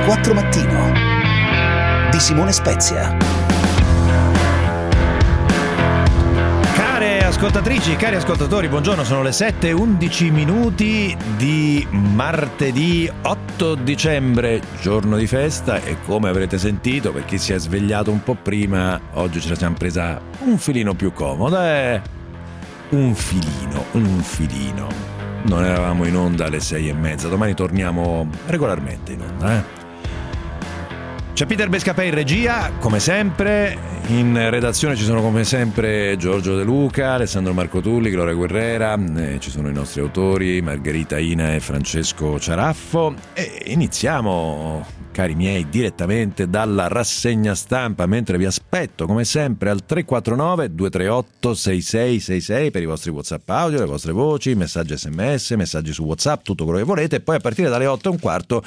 4 Mattino di Simone Spezia. Care ascoltatrici, cari ascoltatori, buongiorno, sono le 7:11 di martedì 8 dicembre, giorno di festa, e come avrete sentito, per chi si è svegliato un po' prima, oggi ce la siamo presa un filino più comoda, un filino. Non eravamo in onda alle 6:30, domani torniamo regolarmente in onda, C'è Peter Bescapè in regia, come sempre. In redazione ci sono come sempre Giorgio De Luca, Alessandro Marco Tulli, Gloria Guerrera, ci sono i nostri autori Margherita Ina e Francesco Ciaraffo, e iniziamo, cari miei, direttamente dalla rassegna stampa, mentre vi aspetto come sempre al 349 238 6666 per i vostri WhatsApp audio, le vostre voci, messaggi SMS, messaggi su WhatsApp, tutto quello che volete, e poi a partire dalle 8:15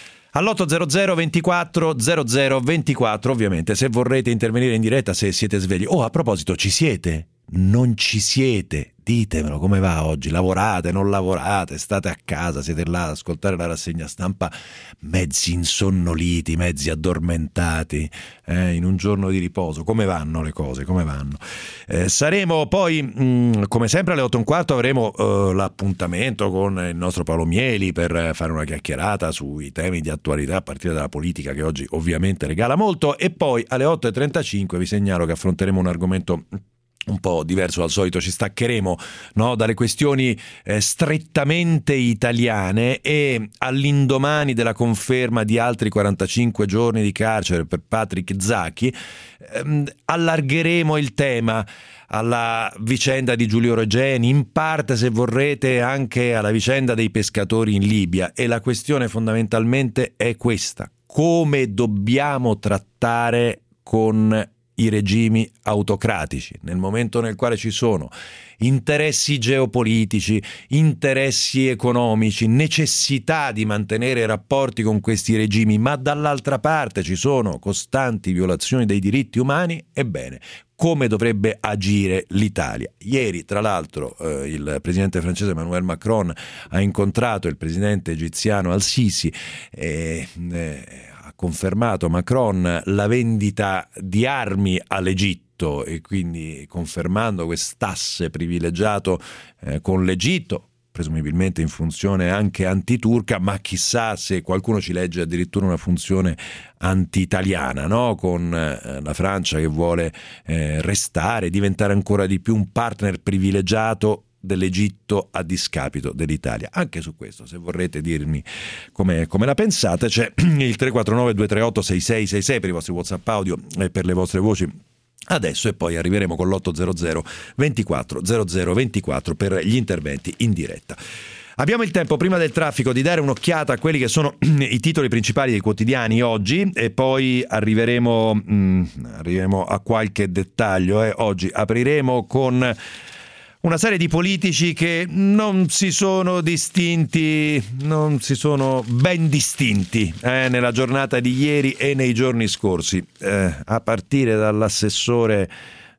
all'800 24 00 24, ovviamente, se vorrete intervenire in diretta, se siete svegli. Oh, a proposito, ci siete? Non ci siete? Ditemelo, come va oggi? Lavorate, non lavorate, state a casa, siete là ad ascoltare la rassegna stampa mezzi insonnoliti, mezzi addormentati, in un giorno di riposo? Come vanno le cose? Come vanno? Saremo poi, come sempre alle 8:15 avremo l'appuntamento con il nostro Paolo Mieli per fare una chiacchierata sui temi di attualità, a partire dalla politica, che oggi ovviamente regala molto, e poi alle 8:35 vi segnalo che affronteremo un argomento un po' diverso dal solito. Ci staccheremo, no, dalle questioni strettamente italiane, e all'indomani della conferma di altri 45 giorni di carcere per Patrick Zaki allargheremo il tema alla vicenda di Giulio Regeni, in parte, se vorrete, anche alla vicenda dei pescatori in Libia, e la questione fondamentalmente è questa: come dobbiamo trattare con i regimi autocratici nel momento nel quale ci sono interessi geopolitici, interessi economici, necessità di mantenere rapporti con questi regimi, ma dall'altra parte ci sono costanti violazioni dei diritti umani. Ebbene, come dovrebbe agire l'Italia? Ieri, tra l'altro, il presidente francese Emmanuel Macron ha incontrato il presidente egiziano Al-Sisi e confermato Macron la vendita di armi all'Egitto, e quindi confermando quest'asse privilegiato con l'Egitto, presumibilmente in funzione anche antiturca, ma chissà se qualcuno ci legge addirittura una funzione anti-italiana, no? Con la Francia che vuole restare, diventare ancora di più un partner privilegiato dell'Egitto a discapito dell'Italia. Anche su questo, se vorrete dirmi come la pensate, c'è il 349 238 6666 per i vostri WhatsApp audio e per le vostre voci adesso, e poi arriveremo con l'800 24 00 24 per gli interventi in diretta. Abbiamo il tempo, prima del traffico, di dare un'occhiata a quelli che sono i titoli principali dei quotidiani oggi, e poi arriveremo a qualche dettaglio. Oggi apriremo con una serie di politici che non si sono ben distinti nella giornata di ieri e nei giorni scorsi, a partire dall'assessore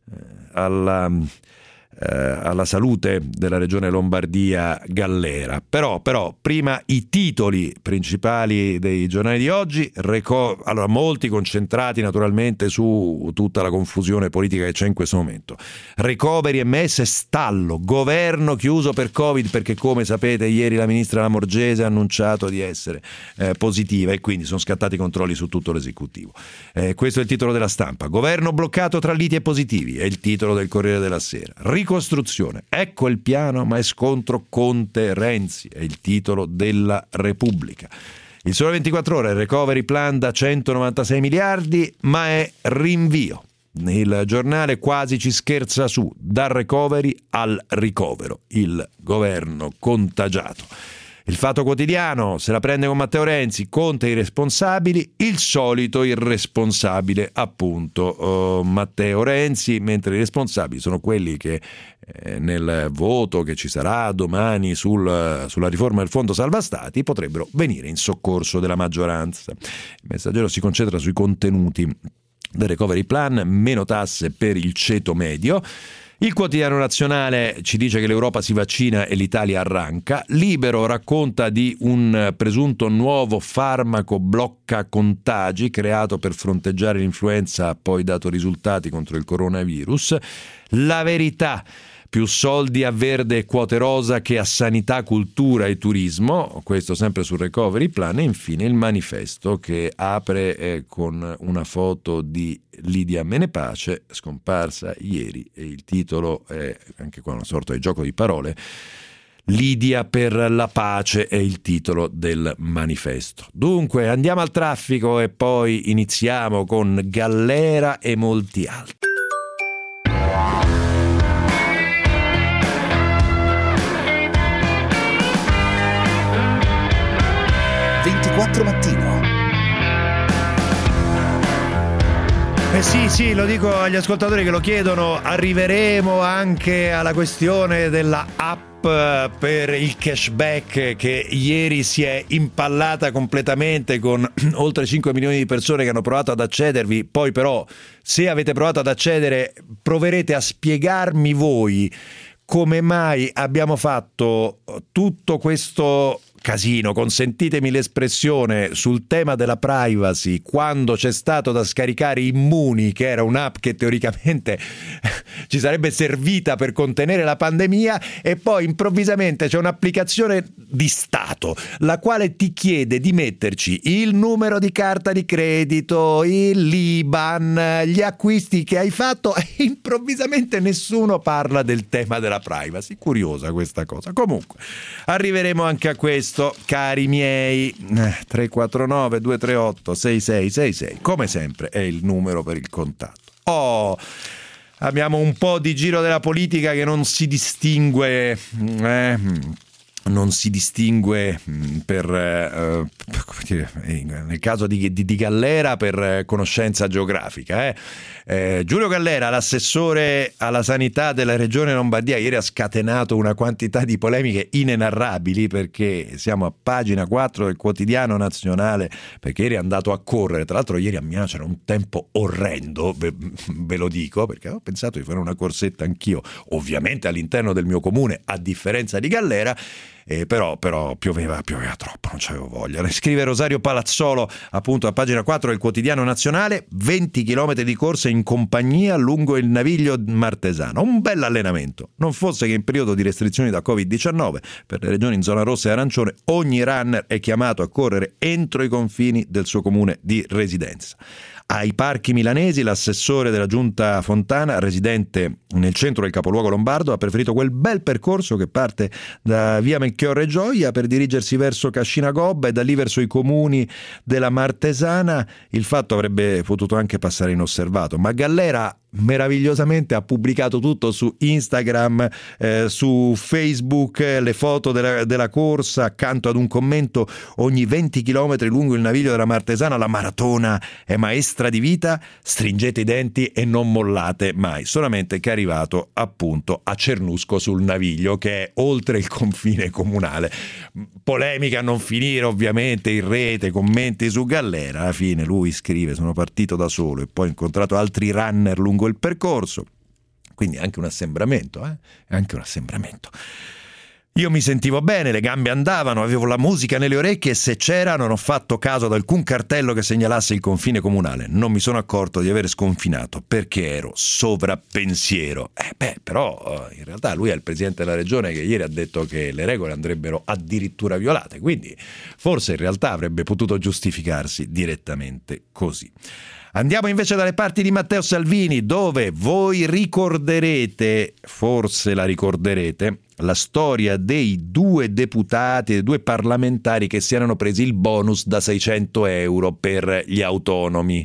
alla salute della regione Lombardia Gallera. Però prima i titoli principali dei giornali di oggi. Allora, molti concentrati naturalmente su tutta la confusione politica che c'è in questo momento. Recovery MS, stallo, governo chiuso per Covid, perché come sapete ieri la ministra Lamorgese ha annunciato di essere positiva, e quindi sono scattati i controlli su tutto l'esecutivo. Questo è il titolo della Stampa. Governo bloccato tra liti e positivi è il titolo del Corriere della Sera. Ricostruzione, ecco il piano, ma è scontro Conte-Renzi, è il titolo della Repubblica. Il Sole 24 Ore, il recovery plan da 196 miliardi, ma è rinvio. Il Giornale quasi ci scherza su, dal recovery al ricovero, il governo contagiato. Il Fatto Quotidiano se la prende con Matteo Renzi, Conte i responsabili, il solito irresponsabile appunto Matteo Renzi, mentre i responsabili sono quelli che nel voto che ci sarà domani sulla riforma del Fondo Salva Stati potrebbero venire in soccorso della maggioranza. Il Messaggero si concentra sui contenuti del recovery plan: meno tasse per il ceto medio. Il Quotidiano Nazionale ci dice che l'Europa si vaccina e l'Italia arranca. Libero racconta di un presunto nuovo farmaco blocca contagi creato per fronteggiare l'influenza, ha poi dato risultati contro il coronavirus. La Verità: più soldi a verde e quote rosa che a sanità, cultura e turismo, questo sempre sul recovery plan. E infine il Manifesto, che apre con una foto di Lidia Menepace, scomparsa ieri, e il titolo è anche qua una sorta di gioco di parole. Lidia per la pace è il titolo del Manifesto. Dunque andiamo al traffico e poi iniziamo con Gallera e molti altri. 24 Mattino. Sì, lo dico agli ascoltatori che lo chiedono, arriveremo anche alla questione della app per il cashback che ieri si è impallata completamente con oltre 5 milioni di persone che hanno provato ad accedervi. Poi però, se avete provato ad accedere, proverete a spiegarmi voi come mai abbiamo fatto tutto questo casino, consentitemi l'espressione, sul tema della privacy, quando c'è stato da scaricare Immuni, che era un'app che teoricamente ci sarebbe servita per contenere la pandemia, e poi improvvisamente c'è un'applicazione di Stato la quale ti chiede di metterci il numero di carta di credito, l'IBAN, gli acquisti che hai fatto, e improvvisamente nessuno parla del tema della privacy. Curiosa questa cosa. Comunque arriveremo anche a questo, cari miei. 349 238 6666, come sempre è il numero per il contatto. Abbiamo un po' di giro della politica che non si distingue per come dire, nel caso di Gallera per conoscenza geografica. Giulio Gallera, l'assessore alla sanità della regione Lombardia, ieri ha scatenato una quantità di polemiche inenarrabili, perché siamo a pagina 4 del Quotidiano Nazionale, perché ieri è andato a correre. Tra l'altro ieri a Milano c'era un tempo orrendo, ve lo dico, perché ho pensato di fare una corsetta anch'io, ovviamente all'interno del mio comune, a differenza di Gallera. Però pioveva troppo, non c'avevo voglia. Scrive Rosario Palazzolo, appunto a pagina 4 del Quotidiano Nazionale: 20 chilometri di corsa in compagnia lungo il Naviglio Martesano, un bel allenamento, non fosse che in periodo di restrizioni da Covid-19 per le regioni in zona rossa e arancione ogni runner è chiamato a correre entro i confini del suo comune di residenza. Ai parchi milanesi l'assessore della giunta Fontana, residente nel centro del capoluogo lombardo, ha preferito quel bel percorso che parte da via Melchiorre Gioia per dirigersi verso Cascina Gobba e da lì verso i comuni della Martesana. Il fatto avrebbe potuto anche passare inosservato, ma Gallera meravigliosamente ha pubblicato tutto su Instagram, su Facebook, le foto della corsa, accanto ad un commento: ogni 20 chilometri lungo il Naviglio della Martesana la maratona è maestra di vita, stringete i denti e non mollate mai. Solamente che è arrivato appunto a Cernusco sul Naviglio, che è oltre il confine comunale. Polemica a non finire ovviamente in rete, commenti su Gallera. Alla fine lui scrive: sono partito da solo e poi ho incontrato altri runner lungo il percorso. Quindi anche un assembramento, anche un assembramento. Io mi sentivo bene, le gambe andavano, avevo la musica nelle orecchie e se c'era non ho fatto caso ad alcun cartello che segnalasse il confine comunale. Non mi sono accorto di aver sconfinato perché ero sovrappensiero. Però in realtà lui è il presidente della regione che ieri ha detto che le regole andrebbero addirittura violate, quindi forse in realtà avrebbe potuto giustificarsi direttamente così. Andiamo invece dalle parti di Matteo Salvini, dove voi ricorderete, forse la ricorderete, la storia dei 2 deputati, dei 2 parlamentari che si erano presi il bonus da 600 euro per gli autonomi.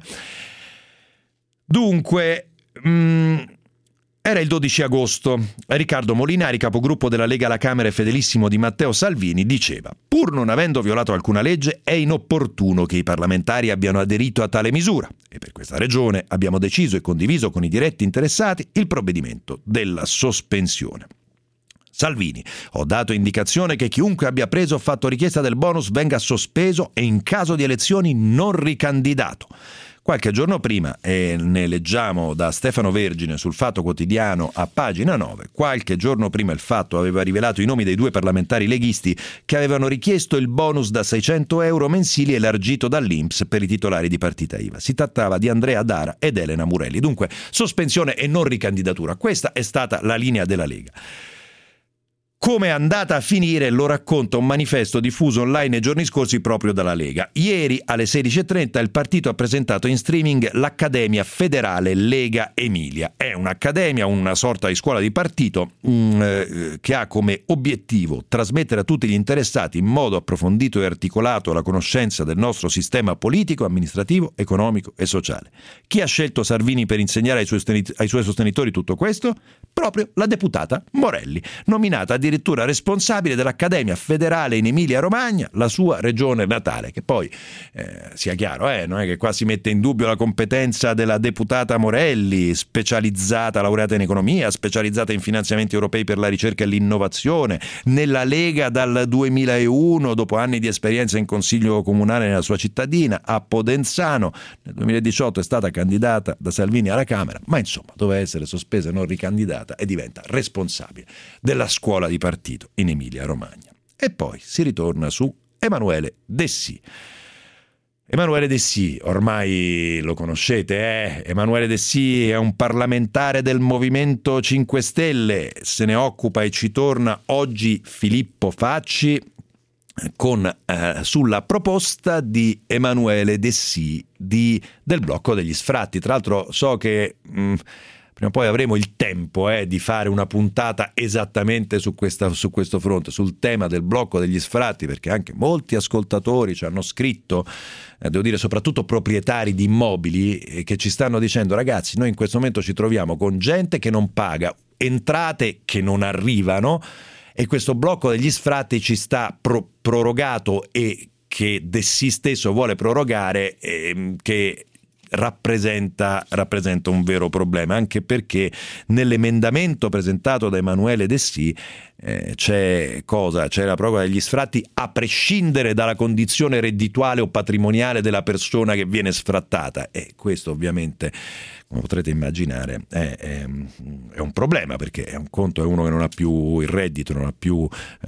Dunque, era il 12 agosto. Riccardo Molinari, capogruppo della Lega alla Camera e fedelissimo di Matteo Salvini, diceva: pur non avendo violato alcuna legge, è inopportuno che i parlamentari abbiano aderito a tale misura e per questa ragione abbiamo deciso e condiviso con i diretti interessati il provvedimento della sospensione. Salvini: ho dato indicazione che chiunque abbia preso o fatto richiesta del bonus venga sospeso e in caso di elezioni non ricandidato. Qualche giorno prima, e ne leggiamo da Stefano Vergine sul Fatto Quotidiano a pagina 9, qualche giorno prima il Fatto aveva rivelato i nomi dei 2 parlamentari leghisti che avevano richiesto il bonus da 600 euro mensili elargito dall'INPS per i titolari di partita IVA. Si trattava di Andrea Dara ed Elena Murelli. Dunque, sospensione e non ricandidatura. Questa è stata la linea della Lega. Come è andata a finire lo racconta un manifesto diffuso online nei giorni scorsi proprio dalla Lega. Ieri alle 16.30 il partito ha presentato in streaming l'Accademia Federale Lega Emilia. È un'accademia, una sorta di scuola di partito che ha come obiettivo trasmettere a tutti gli interessati in modo approfondito e articolato la conoscenza del nostro sistema politico, amministrativo, economico e sociale. Chi ha scelto Salvini per insegnare ai suoi sostenitori tutto questo? Proprio la deputata Morelli, nominata addirittura responsabile dell'Accademia Federale in Emilia-Romagna, la sua regione natale, che poi, sia chiaro, non è che qua si mette in dubbio la competenza della deputata Morelli, specializzata, laureata in economia, specializzata in finanziamenti europei per la ricerca e l'innovazione, nella Lega dal 2001, dopo anni di esperienza in consiglio comunale nella sua cittadina, a Podenzano. Nel 2018 è stata candidata da Salvini alla Camera, ma insomma doveva essere sospesa e non ricandidata e diventa responsabile della scuola di partito in Emilia-Romagna. E poi si ritorna su Emanuele Dessì. Emanuele Dessì, ormai lo conoscete, Emanuele Dessì è un parlamentare del Movimento 5 Stelle, se ne occupa e ci torna oggi Filippo Facci sulla proposta di Emanuele Dessì del blocco degli sfratti. Tra l'altro so che prima o poi avremo il tempo di fare una puntata esattamente su questo fronte, sul tema del blocco degli sfratti, perché anche molti ascoltatori ci hanno scritto, devo dire soprattutto proprietari di immobili, che ci stanno dicendo: ragazzi, noi in questo momento ci troviamo con gente che non paga, entrate che non arrivano, e questo blocco degli sfratti ci sta prorogato e che Dessì stesso vuole prorogare, che rappresenta un vero problema, anche perché nell'emendamento presentato da Emanuele Dessì c'è la proroga degli sfratti a prescindere dalla condizione reddituale o patrimoniale della persona che viene sfrattata, e questo ovviamente, come potrete immaginare, è un problema, perché un conto è uno che non ha più il reddito, non ha più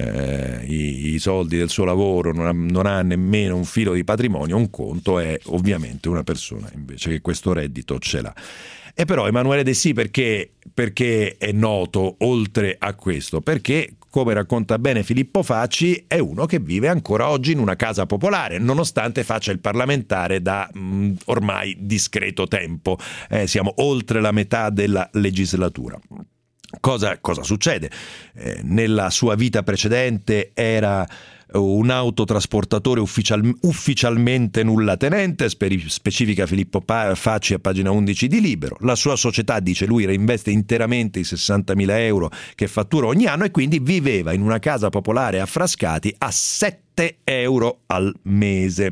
i soldi del suo lavoro, non ha nemmeno un filo di patrimonio. Un conto è ovviamente una persona invece che questo reddito ce l'ha. E però Emanuele Dessì perché è noto oltre a questo? Perché, come racconta bene Filippo Facci, è uno che vive ancora oggi in una casa popolare, nonostante faccia il parlamentare da ormai discreto tempo. Siamo oltre la metà della legislatura. Cosa succede? Nella sua vita precedente era un autotrasportatore ufficialmente nullatenente, specifica Filippo Facci a pagina 11 di Libero. La sua società, dice lui, reinveste interamente i 60.000 euro che fattura ogni anno, e quindi viveva in una casa popolare a Frascati a 7 euro al mese.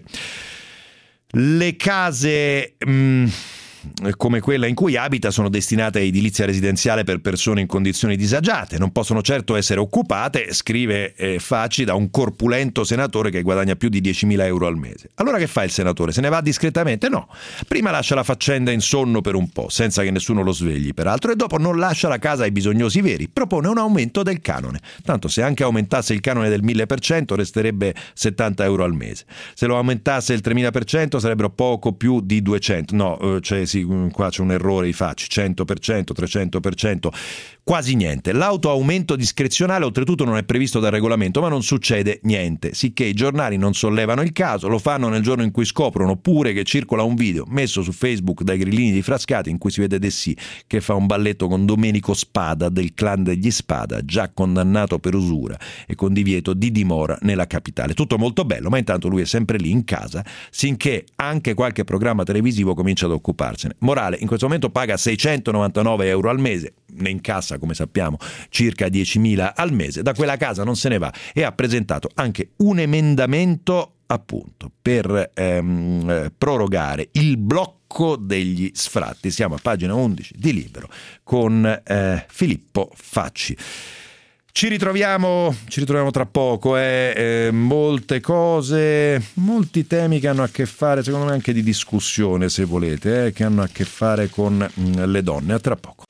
Le case come quella in cui abita sono destinate a edilizia residenziale per persone in condizioni disagiate, non possono certo essere occupate, scrive Facci, da un corpulento senatore che guadagna più di 10.000 euro al mese. Allora che fa il senatore? Se ne va discretamente? No. Prima lascia la faccenda in sonno per un po', senza che nessuno lo svegli peraltro, e dopo non lascia la casa ai bisognosi veri, propone un aumento del canone. Tanto se anche aumentasse il canone del 1.000% resterebbe 70 euro al mese. Se lo aumentasse il 3.000% sarebbero poco più di 200. No, qua c'è un errore di Facci, 100%, 300%, quasi niente. L'autoaumento discrezionale oltretutto non è previsto dal regolamento, ma non succede niente, sicché i giornali non sollevano il caso, lo fanno nel giorno in cui scoprono pure che circola un video messo su Facebook dai grillini di Frascati in cui si vede Dessì che fa un balletto con Domenico Spada del clan degli Spada, già condannato per usura e con divieto di dimora nella capitale. Tutto molto bello, ma intanto lui è sempre lì in casa, sinché anche qualche programma televisivo comincia ad occuparsene. Morale, in questo momento paga 699 euro al mese, ne incassa, come sappiamo, circa 10.000 al mese. Da quella casa non se ne va, e ha presentato anche un emendamento appunto per prorogare il blocco degli sfratti. Siamo a pagina 11 di Libero con Filippo Facci. Ci ritroviamo tra poco, molte cose, molti temi che hanno a che fare, secondo me anche di discussione, se volete, che hanno a che fare con le donne. A tra poco.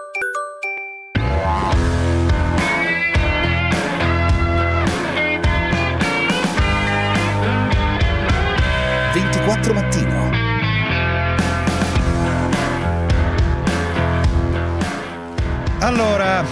Mattino. Allora,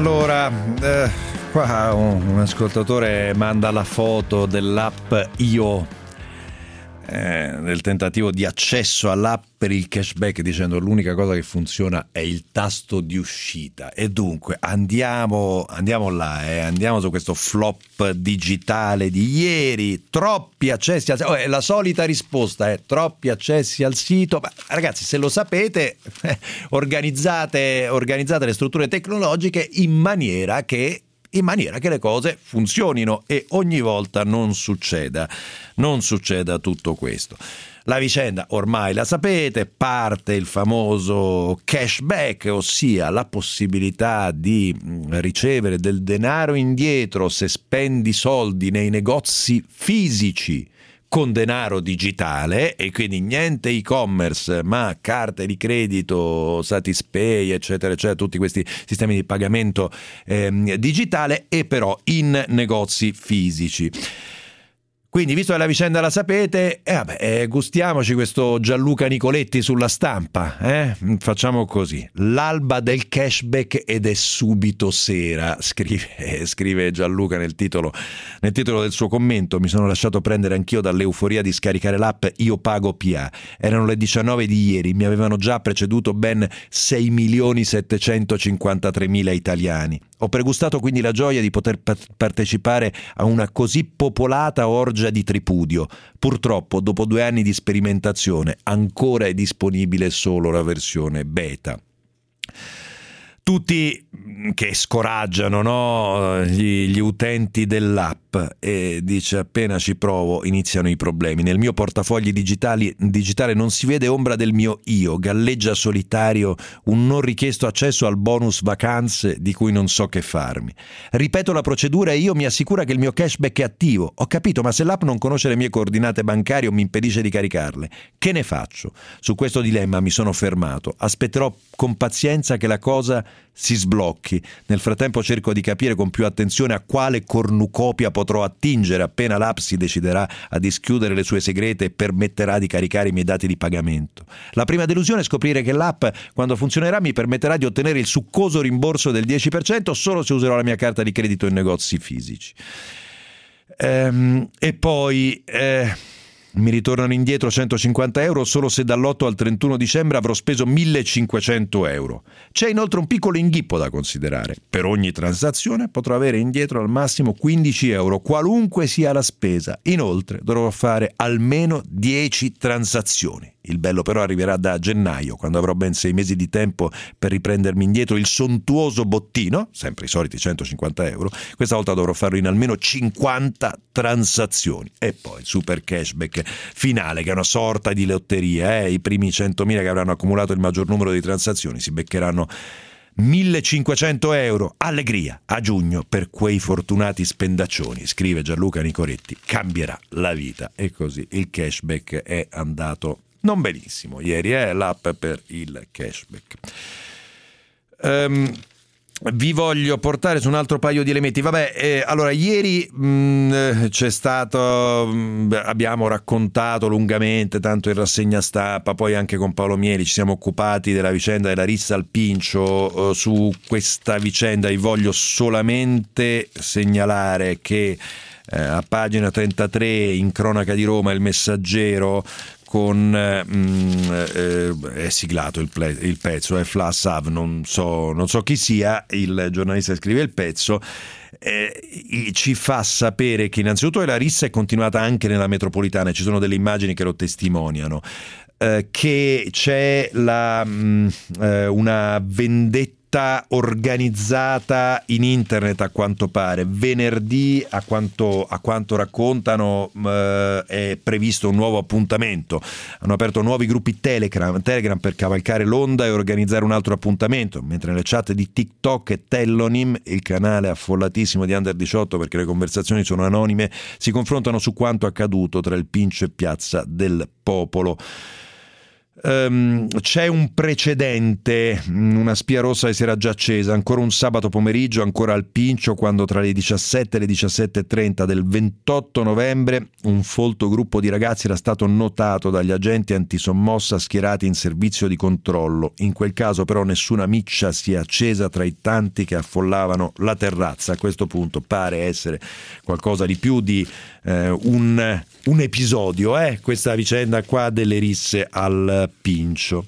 qua un ascoltatore manda la foto dell'app Io, nel tentativo di accesso all'app per il cashback, dicendo l'unica cosa che funziona è il tasto di uscita. E dunque andiamo là, andiamo su questo flop digitale di ieri. Troppi accessi al sito, la solita risposta è troppi accessi al sito. Ma ragazzi, se lo sapete, organizzate le strutture tecnologiche in maniera che le cose funzionino e ogni volta non succeda tutto questo. La vicenda ormai la sapete, parte il famoso cashback, ossia la possibilità di ricevere del denaro indietro se spendi soldi nei negozi fisici con denaro digitale, e quindi niente e-commerce ma carte di credito, Satispay, eccetera, tutti questi sistemi di pagamento digitale, e però in negozi fisici. Quindi, visto che la vicenda la sapete, gustiamoci questo Gianluca Nicoletti sulla Stampa. Facciamo così. L'alba del cashback ed è subito sera, scrive Gianluca nel titolo del suo commento. Mi sono lasciato prendere anch'io dall'euforia di scaricare l'app Io Pago PA. Erano le 19 di ieri, mi avevano già preceduto ben 6.753.000 italiani. Ho pregustato quindi la gioia di poter partecipare a una così popolata orgia di tripudio. Purtroppo, dopo 2 anni di sperimentazione, ancora è disponibile solo la versione beta. Tutti che scoraggiano, no? Gli utenti dell'app, e dice appena ci provo iniziano i problemi. Nel mio portafogli digitale non si vede ombra del mio io, galleggia solitario un non richiesto accesso al bonus vacanze di cui non so che farmi. Ripeto la procedura e io mi assicura che il mio cashback è attivo. Ho capito, ma se l'app non conosce le mie coordinate bancarie o mi impedisce di caricarle, che ne faccio? Su questo dilemma mi sono fermato. Aspetterò con pazienza che la cosa si sblocchi. Nel frattempo cerco di capire con più attenzione a quale cornucopia potrò attingere appena l'app si deciderà a dischiudere le sue segrete e permetterà di caricare i miei dati di pagamento. La prima delusione è scoprire che l'app, quando funzionerà, mi permetterà di ottenere il succoso rimborso del 10% solo se userò la mia carta di credito in negozi fisici. E poi mi ritornano indietro 150 euro solo se dall'8 al 31 dicembre avrò speso 1.500 euro. C'è inoltre un piccolo inghippo da considerare. Per ogni transazione potrò avere indietro al massimo 15 euro, qualunque sia la spesa. Inoltre dovrò fare almeno 10 transazioni. Il bello però arriverà da gennaio, quando avrò ben 6 mesi di tempo per riprendermi indietro il sontuoso bottino, sempre i soliti 150 euro. Questa volta dovrò farlo in almeno 50 transazioni. E poi il super cashback finale, che è una sorta di lotteria. I primi 100.000 che avranno accumulato il maggior numero di transazioni si beccheranno 1.500 euro. Allegria a giugno per quei fortunati spendaccioni, scrive Gianluca Nicoletti. Cambierà la vita. E così il cashback è andato non benissimo ieri, l'app per il cashback. Vi voglio portare su un altro paio di elementi. Allora ieri c'è stato, abbiamo raccontato lungamente, tanto in rassegna stampa, poi anche con Paolo Mieli ci siamo occupati della vicenda della rissa al Pincio. Su questa vicenda vi voglio solamente segnalare che a pagina 33 in cronaca di Roma Il Messaggero è siglato il pezzo, è Flass Av, non so chi sia il giornalista che scrive il pezzo, ci fa sapere che innanzitutto la rissa è continuata anche nella metropolitana, ci sono delle immagini che lo testimoniano, che c'è una vendetta attività organizzata in internet, a quanto pare. Venerdì, a quanto raccontano, è previsto un nuovo appuntamento. Hanno aperto nuovi gruppi Telegram per cavalcare l'onda e organizzare un altro appuntamento, mentre nelle chat di TikTok e Telonym, il canale affollatissimo di Under 18 perché le conversazioni sono anonime, si confrontano su quanto accaduto tra il Pincio e Piazza del Popolo. C'è un precedente, una spia rossa che si era già accesa ancora un sabato pomeriggio, ancora al Pincio, quando tra le 17 e le 17:30 del 28 novembre un folto gruppo di ragazzi era stato notato dagli agenti antisommossa schierati in servizio di controllo. In quel caso però nessuna miccia si è accesa tra i tanti che affollavano la terrazza. A questo punto pare essere qualcosa di più di un episodio, questa vicenda qua delle risse al Pincio.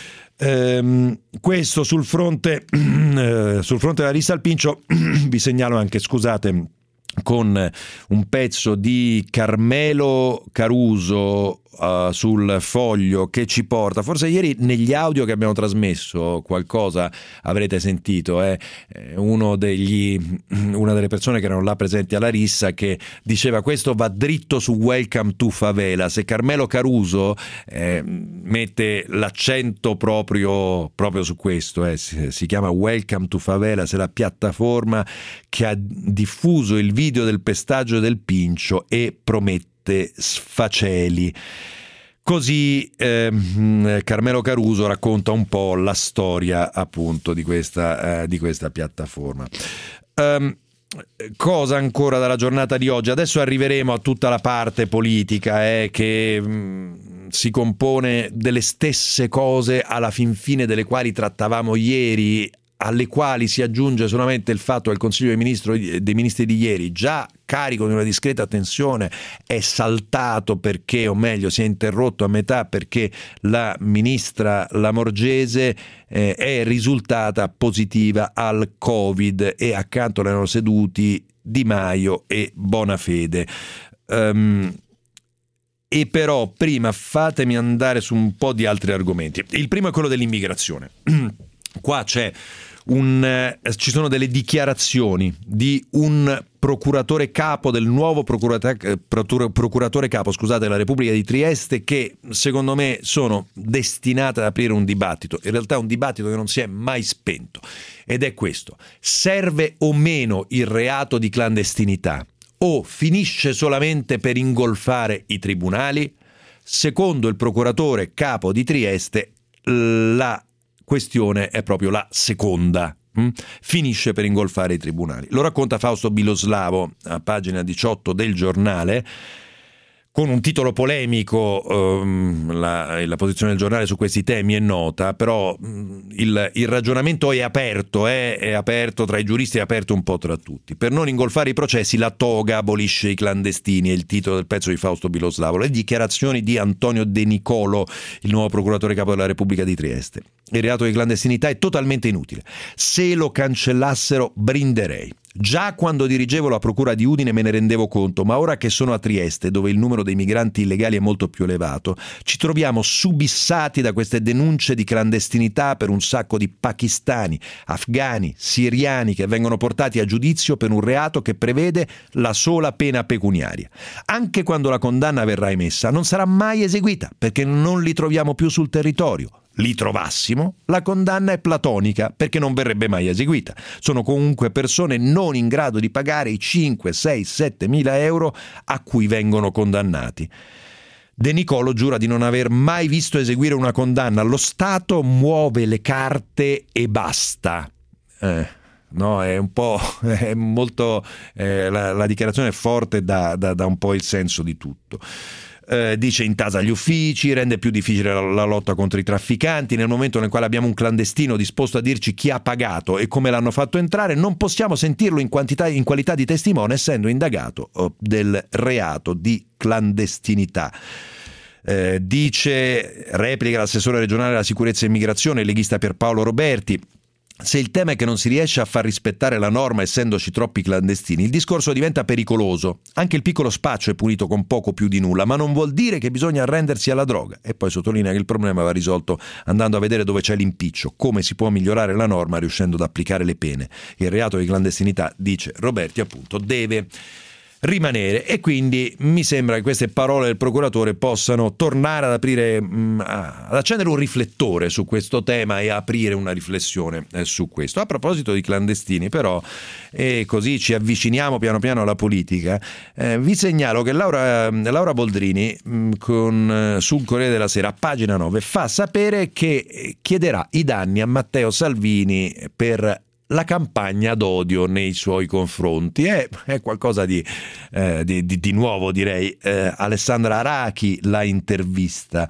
Questo sul fronte della rissa al Pincio. Vi segnalo anche, scusate, con un pezzo di Carmelo Caruso sul Foglio, che ci porta, forse ieri negli audio che abbiamo trasmesso qualcosa avrete sentito, una delle persone che erano là presenti alla rissa che diceva: questo va dritto su Welcome to Favela. Se Carmelo Caruso mette l'accento proprio su questo, si chiama Welcome to Favela, se la piattaforma che ha diffuso il video del pestaggio del Pincio e promette sfaceli. Così Carmelo Caruso racconta un po' la storia appunto di questa piattaforma. Cosa ancora dalla giornata di oggi? Adesso arriveremo a tutta la parte politica che si compone delle stesse cose alla fin fine delle quali trattavamo ieri, alle quali si aggiunge solamente il fatto che il Consiglio dei Ministri di ieri, già carico di una discreta tensione, è saltato perché, o meglio, si è interrotto a metà perché la ministra Lamorgese è risultata positiva al Covid e accanto le erano seduti Di Maio e Bonafede. E però prima fatemi andare su un po' di altri argomenti. Il primo è quello dell'immigrazione. Qua ci sono delle dichiarazioni di un procuratore capo del nuovo procuratore capo della Repubblica di Trieste, che secondo me sono destinate ad aprire un dibattito, in realtà un dibattito che non si è mai spento, ed è questo: serve o meno il reato di clandestinità o finisce solamente per ingolfare i tribunali? Secondo il procuratore capo di Trieste la questione è proprio la seconda. Finisce per ingolfare i tribunali. Lo racconta Fausto Biloslavo a pagina 18 del Giornale, con un titolo polemico. La posizione del giornale su questi temi è nota, però il ragionamento è aperto tra i giuristi, è aperto un po' tra tutti. Per non ingolfare i processi la toga abolisce i clandestini, è il titolo del pezzo di Fausto Biloslavo. Le dichiarazioni di Antonio De Nicolo, il nuovo procuratore capo della Repubblica di Trieste: il reato di clandestinità è totalmente inutile, se lo cancellassero brinderei. Già quando dirigevo la procura di Udine me ne rendevo conto, ma ora che sono a Trieste, dove il numero dei migranti illegali è molto più elevato, ci troviamo subissati da queste denunce di clandestinità per un sacco di pakistani, afghani, siriani che vengono portati a giudizio per un reato che prevede la sola pena pecuniaria. Anche quando la condanna verrà emessa, non sarà mai eseguita, perché non li troviamo più sul territorio. Li trovassimo, la condanna è platonica, perché non verrebbe mai eseguita. Sono comunque persone non in grado di pagare i 5, 6, 7 mila euro a cui vengono condannati. De Nicolo giura di non aver mai visto eseguire una condanna. Lo Stato muove le carte e basta. No, è un po', è molto, la dichiarazione è forte, dà un po' il senso di tutto. Dice: intasa gli uffici, rende più difficile la lotta contro i trafficanti. Nel momento nel quale abbiamo un clandestino disposto a dirci chi ha pagato e come l'hanno fatto entrare, non possiamo sentirlo in qualità di testimone, essendo indagato del reato di clandestinità. Replica l'assessore regionale alla sicurezza e immigrazione, leghista Pierpaolo Roberti: se il tema è che non si riesce a far rispettare la norma essendoci troppi clandestini, il discorso diventa pericoloso. Anche il piccolo spaccio è punito con poco più di nulla, ma non vuol dire che bisogna arrendersi alla droga. E poi sottolinea che il problema va risolto andando a vedere dove c'è l'impiccio, come si può migliorare la norma riuscendo ad applicare le pene. Il reato di clandestinità, dice Roberti, appunto, deve rimanere, e quindi mi sembra che queste parole del procuratore possano tornare ad aprire, ad accendere un riflettore su questo tema e aprire una riflessione su questo. A proposito di clandestini, però, e così ci avviciniamo piano piano alla politica, vi segnalo che Laura Boldrini sul Corriere della Sera, a pagina 9, fa sapere che chiederà i danni a Matteo Salvini per la campagna d'odio nei suoi confronti. È qualcosa di nuovo, direi. Alessandra Arachi la intervista.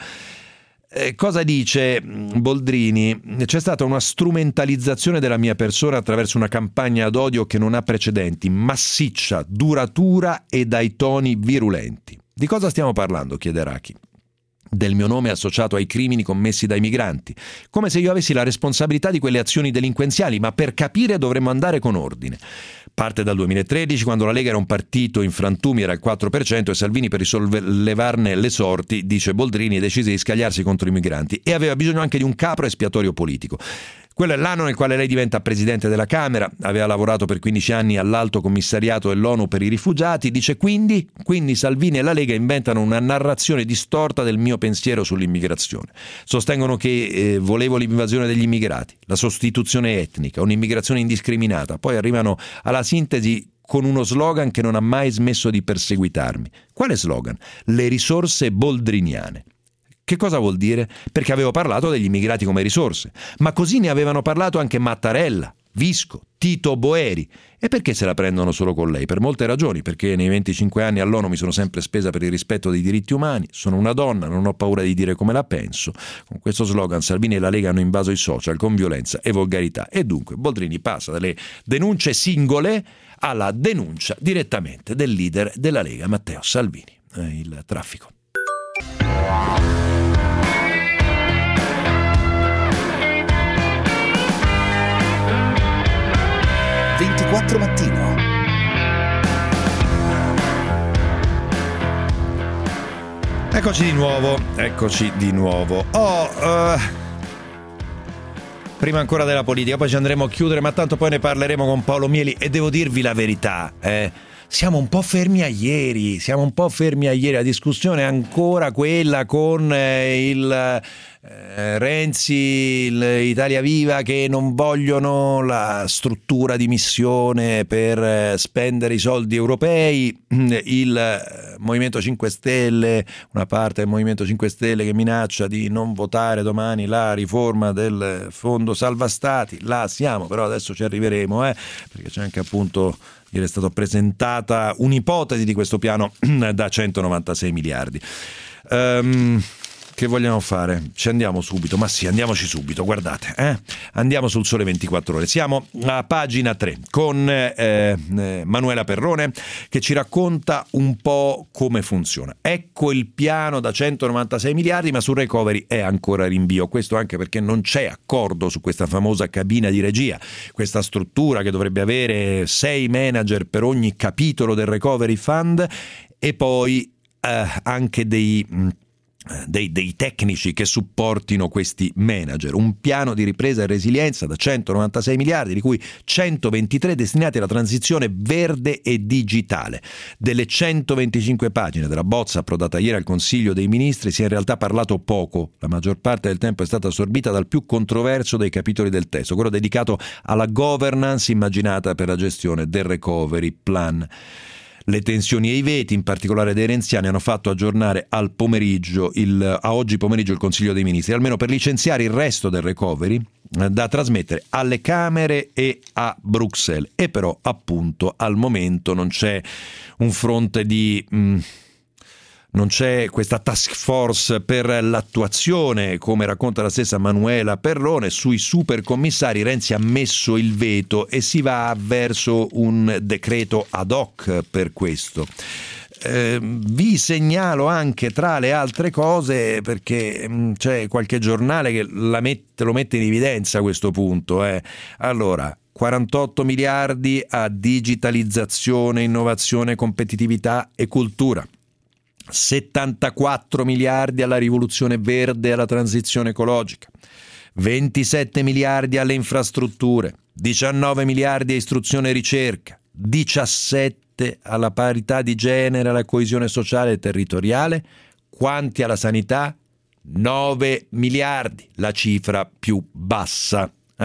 Cosa dice Boldrini? C'è stata una strumentalizzazione della mia persona attraverso una campagna d'odio che non ha precedenti, massiccia, duratura e dai toni virulenti. Di cosa stiamo parlando? Chiede Arachi. Del mio nome associato ai crimini commessi dai migranti, come se io avessi la responsabilità di quelle azioni delinquenziali, ma per capire dovremmo andare con ordine. Parte dal 2013, quando la Lega era un partito in frantumi, era il 4%, e Salvini, per risollevarne le sorti, dice Boldrini, decise di scagliarsi contro i migranti e aveva bisogno anche di un capro espiatorio politico. Quello è l'anno nel quale lei diventa presidente della Camera, aveva lavorato per 15 anni all'Alto Commissariato dell'ONU per i rifugiati, dice quindi Salvini e la Lega inventano una narrazione distorta del mio pensiero sull'immigrazione. Sostengono che volevo l'invasione degli immigrati, la sostituzione etnica, un'immigrazione indiscriminata, poi arrivano alla sintesi con uno slogan che non ha mai smesso di perseguitarmi. Quale slogan? Le risorse boldriniane. Che cosa vuol dire? Perché avevo parlato degli immigrati come risorse, ma così ne avevano parlato anche Mattarella, Visco, Tito Boeri. E perché se la prendono solo con lei? Per molte ragioni, perché nei 25 anni all'ONU mi sono sempre spesa per il rispetto dei diritti umani, sono una donna, non ho paura di dire come la penso. Con questo slogan Salvini e la Lega hanno invaso i social con violenza e volgarità, e dunque Boldrini passa dalle denunce singole alla denuncia direttamente del leader della Lega, Matteo Salvini. Il traffico. 24 Mattino. Eccoci di nuovo. Prima ancora della politica, poi ci andremo a chiudere, ma tanto poi ne parleremo con Paolo Mieli, e devo dirvi la verità, siamo un po' fermi a ieri, la discussione è ancora quella con il Renzi, Italia Viva, che non vogliono la struttura di missione per spendere i soldi europei, il Movimento 5 Stelle, una parte del Movimento 5 Stelle che minaccia di non votare domani la riforma del Fondo Salva Stati. Là siamo, però adesso ci arriveremo, perché c'è anche, appunto, ieri è stata presentata un'ipotesi di questo piano da 196 miliardi. Che vogliamo fare? Ci andiamo subito? Ma sì, andiamoci subito, guardate, andiamo sul Sole 24 Ore. Siamo a pagina 3 con Manuela Perrone, che ci racconta un po' come funziona. Ecco il piano da 196 miliardi, ma sul recovery è ancora rinvio. Questo anche perché non c'è accordo su questa famosa cabina di regia, questa struttura che dovrebbe avere 6 manager per ogni capitolo del recovery fund, e poi anche dei tecnici che supportino questi manager. Un piano di ripresa e resilienza da 196 miliardi, di cui 123 destinati alla transizione verde e digitale. Delle 125 pagine della bozza approdata ieri al Consiglio dei Ministri si è in realtà parlato poco. La maggior parte del tempo è stata assorbita dal più controverso dei capitoli del testo, quello dedicato alla governance immaginata per la gestione del recovery plan. Le tensioni e i veti, in particolare dei renziani, hanno fatto aggiornare a oggi pomeriggio il Consiglio dei Ministri, almeno per licenziare il resto del recovery da trasmettere alle Camere e a Bruxelles. E però, appunto, al momento non c'è un fronte non c'è questa task force per l'attuazione, come racconta la stessa Manuela Perrone. Sui supercommissari Renzi ha messo il veto e si va verso un decreto ad hoc per questo. vi segnalo anche, tra le altre cose, perché c'è qualche giornale che lo mette in evidenza questo punto. Allora, 48 miliardi a digitalizzazione, innovazione, competitività e cultura. 74 miliardi alla rivoluzione verde e alla transizione ecologica, 27 miliardi alle infrastrutture, 19 miliardi a istruzione e ricerca, 17 alla parità di genere, alla coesione sociale e territoriale. Quanti alla sanità? 9 miliardi, la cifra più bassa.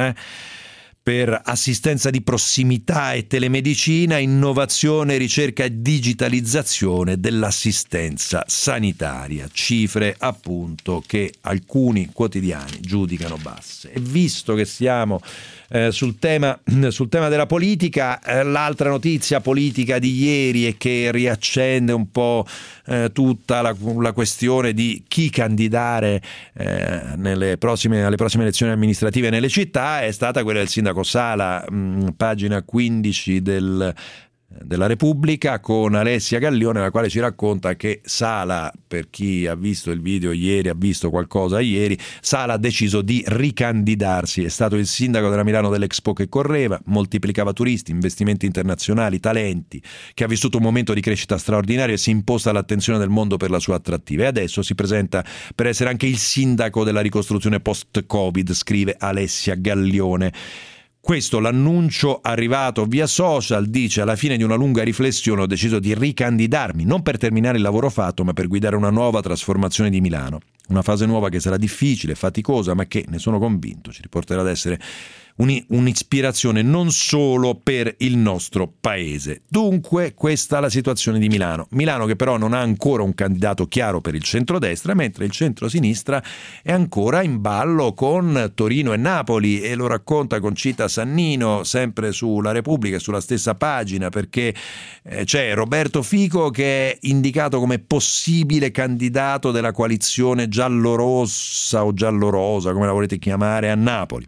Per assistenza di prossimità e telemedicina, innovazione, ricerca e digitalizzazione dell'assistenza sanitaria. Cifre appunto che alcuni quotidiani giudicano basse. E visto che siamo sul tema della politica, l'altra notizia politica di ieri è che riaccende un po' tutta la questione di chi candidare alle prossime elezioni amministrative nelle città è stata quella del sindaco Sala, pagina 15 della Repubblica, con Alessia Gallione, la quale ci racconta che Sala, per chi ha visto il video ieri, ha visto qualcosa ieri, Sala ha deciso di ricandidarsi. È stato il sindaco della Milano dell'Expo che correva, moltiplicava turisti, investimenti internazionali, talenti, che ha vissuto un momento di crescita straordinario e si è imposta all'attenzione del mondo per la sua attrattiva, e adesso si presenta per essere anche il sindaco della ricostruzione post-Covid, scrive Alessia Gallione. Questo l'annuncio arrivato via social, dice: alla fine di una lunga riflessione ho deciso di ricandidarmi, non per terminare il lavoro fatto, ma per guidare una nuova trasformazione di Milano. Una fase nuova che sarà difficile, faticosa, ma che, ne sono convinto, ci riporterà ad essere un'ispirazione non solo per il nostro paese. Dunque, questa è la situazione di Milano. Milano che però non ha ancora un candidato chiaro per il centrodestra, mentre il centrosinistra è ancora in ballo con Torino e Napoli, e lo racconta Concita Sannino, sempre sulla Repubblica, sulla stessa pagina, perché c'è Roberto Fico che è indicato come possibile candidato della coalizione giallorossa o giallorosa, come la volete chiamare, a Napoli.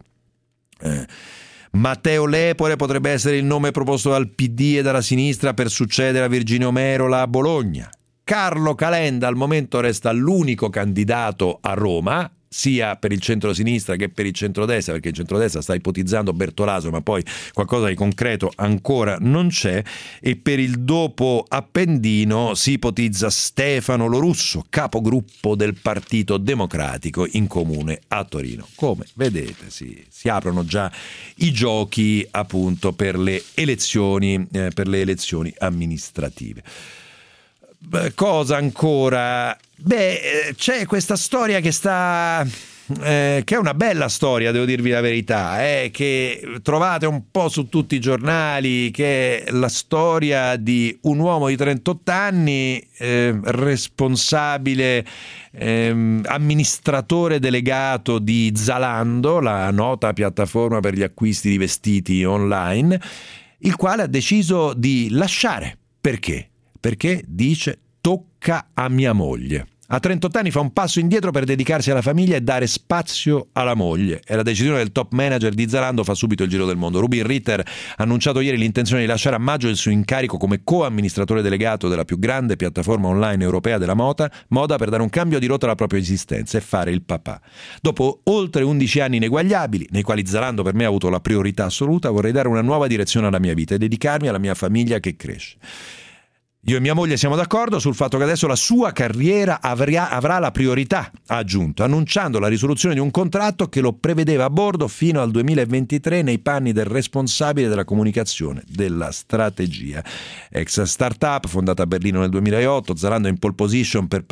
Matteo Lepore potrebbe essere il nome proposto dal PD e dalla sinistra per succedere a Virginio Merola a Bologna. Carlo Calenda al momento resta l'unico candidato a Roma, sia per il centro-sinistra che per il centrodestra, perché il centrodestra sta ipotizzando Bertolaso, ma poi qualcosa di concreto ancora non c'è, e per il dopo Appendino si ipotizza Stefano Lorusso, capogruppo del Partito Democratico in comune a Torino. Come vedete si aprono già i giochi appunto per le elezioni amministrative. Cosa ancora? C'è questa storia che è una bella storia, devo dirvi la verità, che trovate un po' su tutti i giornali, che è la storia di un uomo di 38 anni, responsabile, amministratore delegato di Zalando, la nota piattaforma per gli acquisti di vestiti online, il quale ha deciso di lasciare. Perché? Perché dice: tocca a mia moglie. A 38 anni fa un passo indietro per dedicarsi alla famiglia e dare spazio alla moglie. E la decisione del top manager di Zalando fa subito il giro del mondo. Rubin Ritter ha annunciato ieri l'intenzione di lasciare a maggio il suo incarico come co-amministratore delegato della più grande piattaforma online europea della moda per dare un cambio di rotta alla propria esistenza e fare il papà. Dopo oltre 11 anni ineguagliabili, nei quali Zalando per me ha avuto la priorità assoluta, vorrei dare una nuova direzione alla mia vita e dedicarmi alla mia famiglia che cresce. Io e mia moglie siamo d'accordo sul fatto che adesso la sua carriera avrà la priorità, ha aggiunto, annunciando la risoluzione di un contratto che lo prevedeva a bordo fino al 2023 nei panni del responsabile della comunicazione della strategia. Ex startup, fondata a Berlino nel 2008, Zalando è in pole position per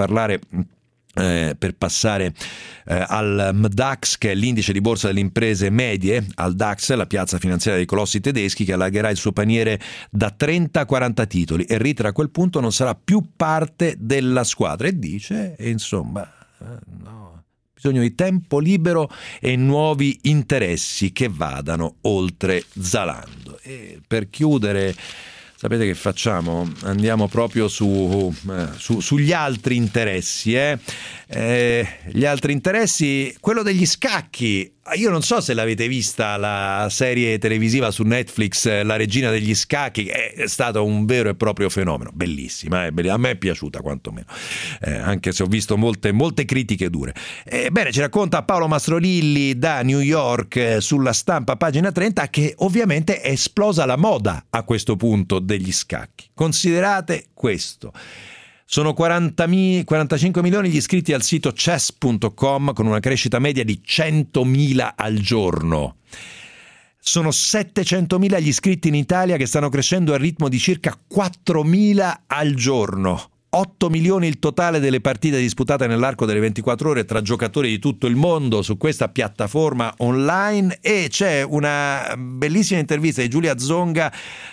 passare al MDAX, che è l'indice di borsa delle imprese medie, al DAX, la piazza finanziaria dei colossi tedeschi, che allargherà il suo paniere da 30 a 40 titoli, e Ritter a quel punto non sarà più parte della squadra, e dice, insomma, no, bisogno di tempo libero e nuovi interessi che vadano oltre Zalando. E per chiudere, sapete che facciamo? Andiamo proprio sugli altri interessi. Gli altri interessi, quello degli scacchi. io non so se l'avete vista la serie televisiva su Netflix, La regina degli scacchi, è stato un vero e proprio fenomeno, bellissima, a me è piaciuta quantomeno, anche se ho visto molte critiche dure. Bene, ci racconta Paolo Mastrolilli da New York sulla Stampa, pagina 30, che ovviamente è esplosa la moda a questo punto degli scacchi. Considerate questo. Sono 45 milioni gli iscritti al sito chess.com con una crescita media di 100.000 al giorno. Sono 700.000 gli iscritti in Italia che stanno crescendo al ritmo di circa 4.000 al giorno. 8 milioni il totale delle partite disputate nell'arco delle 24 ore tra giocatori di tutto il mondo su questa piattaforma online, e c'è una bellissima intervista di Giulia Zonca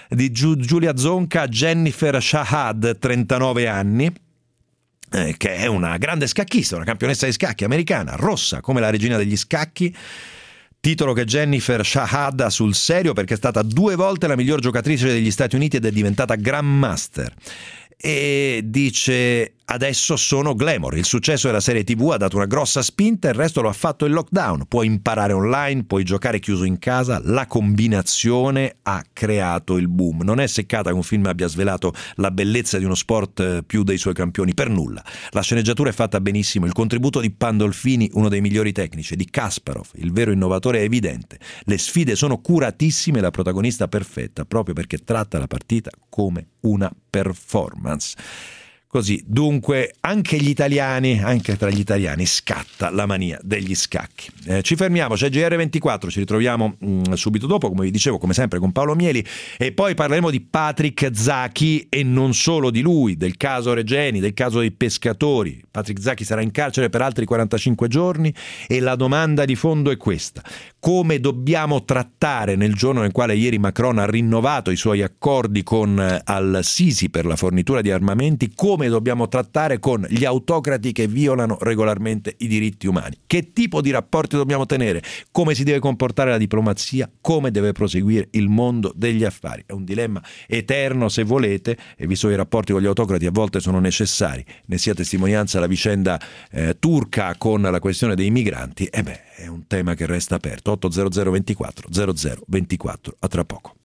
a Jennifer Shahad, 39 anni, che è una grande scacchista, una campionessa di scacchi americana, rossa come la regina degli scacchi. Titolo che Jennifer Shahad ha sul serio perché è stata 2 volte la miglior giocatrice degli Stati Uniti ed è diventata Grandmaster. E dice: adesso sono glamour, il successo della serie TV ha dato una grossa spinta, il resto lo ha fatto il lockdown, puoi imparare online, puoi giocare chiuso in casa, la combinazione ha creato il boom. Non è seccata che un film abbia svelato la bellezza di uno sport più dei suoi campioni, per nulla. La sceneggiatura è fatta benissimo, il contributo di Pandolfini, uno dei migliori tecnici, di Kasparov, il vero innovatore, è evidente, le sfide sono curatissime, la protagonista perfetta, proprio perché tratta la partita come una performance. Così, dunque, anche tra gli italiani scatta la mania degli scacchi. Ci fermiamo, c'è GR24, ci ritroviamo subito dopo, come vi dicevo, come sempre con Paolo Mieli, e poi parleremo di Patrick Zaki e non solo di lui, del caso Regeni, del caso dei pescatori. Patrick Zaki sarà in carcere per altri 45 giorni e la domanda di fondo è questa: come dobbiamo trattare, nel giorno nel quale ieri Macron ha rinnovato i suoi accordi con Al-Sisi per la fornitura di armamenti, come dobbiamo trattare con gli autocrati che violano regolarmente i diritti umani? Che tipo di rapporti dobbiamo tenere? Come si deve comportare la diplomazia? Come deve proseguire il mondo degli affari? È un dilemma eterno, se volete, e visto che i rapporti con gli autocrati a volte sono necessari, ne sia testimonianza la vicenda turca con la questione dei migranti, è un tema che resta aperto. 80024 0024, a tra poco.